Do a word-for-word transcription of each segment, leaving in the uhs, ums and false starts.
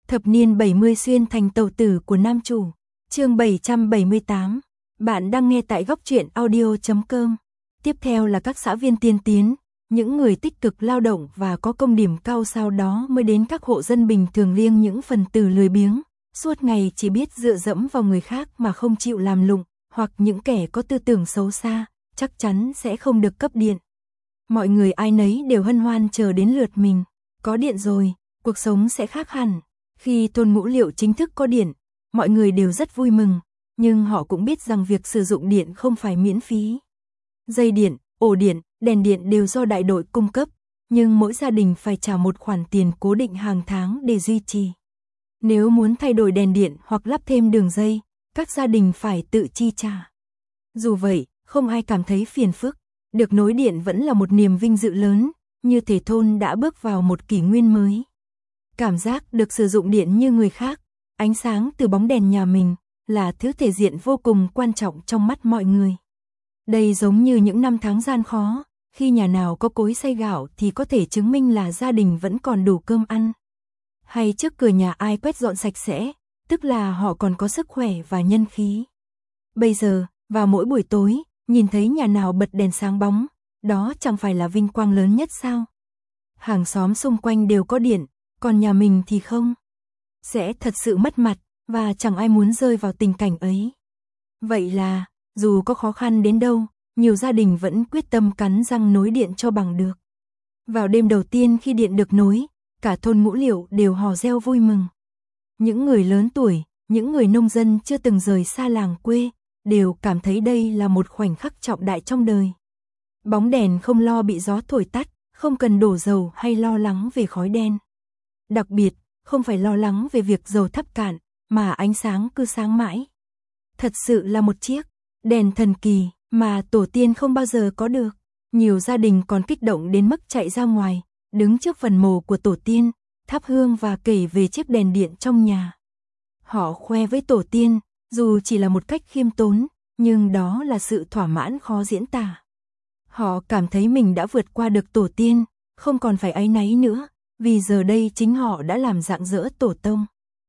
Thập niên bảy mươi xuyên thành tàu tử của nam chủ. Chương bảy trăm bảy mươi tám. Bạn đang nghe tại góc truyện audio chấm com. Tiếp theo là các xã viên tiên tiến, những người tích cực lao động và có công điểm cao, sau đó mới đến các hộ dân bình thường, riêng những phần tử lười biếng, suốt ngày chỉ biết dựa dẫm vào người khác mà không chịu làm lụng, hoặc những kẻ có tư tưởng xấu xa, chắc chắn sẽ không được cấp điện. Mọi người ai nấy đều hân hoan chờ đến lượt mình. Có điện rồi, cuộc sống sẽ khác hẳn. Khi Thôn Ngũ Liệu chính thức có điện, mọi người đều rất vui mừng, nhưng họ cũng biết rằng việc sử dụng điện không phải miễn phí. Dây điện, ổ điện, đèn điện đều do đại đội cung cấp, nhưng mỗi gia đình phải trả một khoản tiền cố định hàng tháng để duy trì. Nếu muốn thay đổi đèn điện hoặc lắp thêm đường dây, các gia đình phải tự chi trả. Dù vậy, không ai cảm thấy phiền phức, được nối điện vẫn là một niềm vinh dự lớn, như thể thôn đã bước vào một kỷ nguyên mới. Cảm giác được sử dụng điện như người khác, ánh sáng từ bóng đèn nhà mình là thứ thể diện vô cùng quan trọng trong mắt mọi người. Đây giống như những năm tháng gian khó, khi nhà nào có cối xay gạo thì có thể chứng minh là gia đình vẫn còn đủ cơm ăn. Hay trước cửa nhà ai quét dọn sạch sẽ, tức là họ còn có sức khỏe và nhân khí. Bây giờ, vào mỗi buổi tối, nhìn thấy nhà nào bật đèn sáng bóng, đó chẳng phải là vinh quang lớn nhất sao? Hàng xóm xung quanh đều có điện, còn nhà mình thì không. Sẽ thật sự mất mặt, và chẳng ai muốn rơi vào tình cảnh ấy. Vậy là, dù có khó khăn đến đâu, nhiều gia đình vẫn quyết tâm cắn răng nối điện cho bằng được. Vào đêm đầu tiên khi điện được nối, cả thôn Ngũ Liệu đều hò reo vui mừng. Những người lớn tuổi, những người nông dân chưa từng rời xa làng quê, đều cảm thấy đây là một khoảnh khắc trọng đại trong đời. Bóng đèn không lo bị gió thổi tắt, không cần đổ dầu hay lo lắng về khói đen. Đặc biệt, không phải lo lắng về việc dầu thắp cạn, mà ánh sáng cứ sáng mãi. Thật sự là một chiếc đèn thần kỳ mà tổ tiên không bao giờ có được. Nhiều gia đình còn kích động đến mức chạy ra ngoài, đứng trước phần mộ của tổ tiên, thắp hương và kể về chiếc đèn điện trong nhà. Họ khoe với tổ tiên, dù chỉ là một cách khiêm tốn, nhưng đó là sự thỏa mãn khó diễn tả. Họ cảm thấy mình đã vượt qua được tổ tiên, không còn phải áy náy nữa, vì giờ đây chính họ đã làm rạng rỡ tổ tông.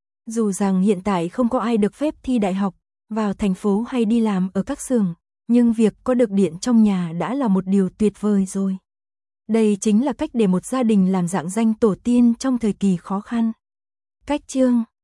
Dù rằng hiện tại không có ai được phép thi đại học, vào thành phố hay đi làm ở các xưởng, nhưng việc có được điện trong nhà đã là một điều tuyệt vời rồi. Đây chính là cách để một gia đình làm rạng danh tổ tiên trong thời kỳ khó khăn. Cách chương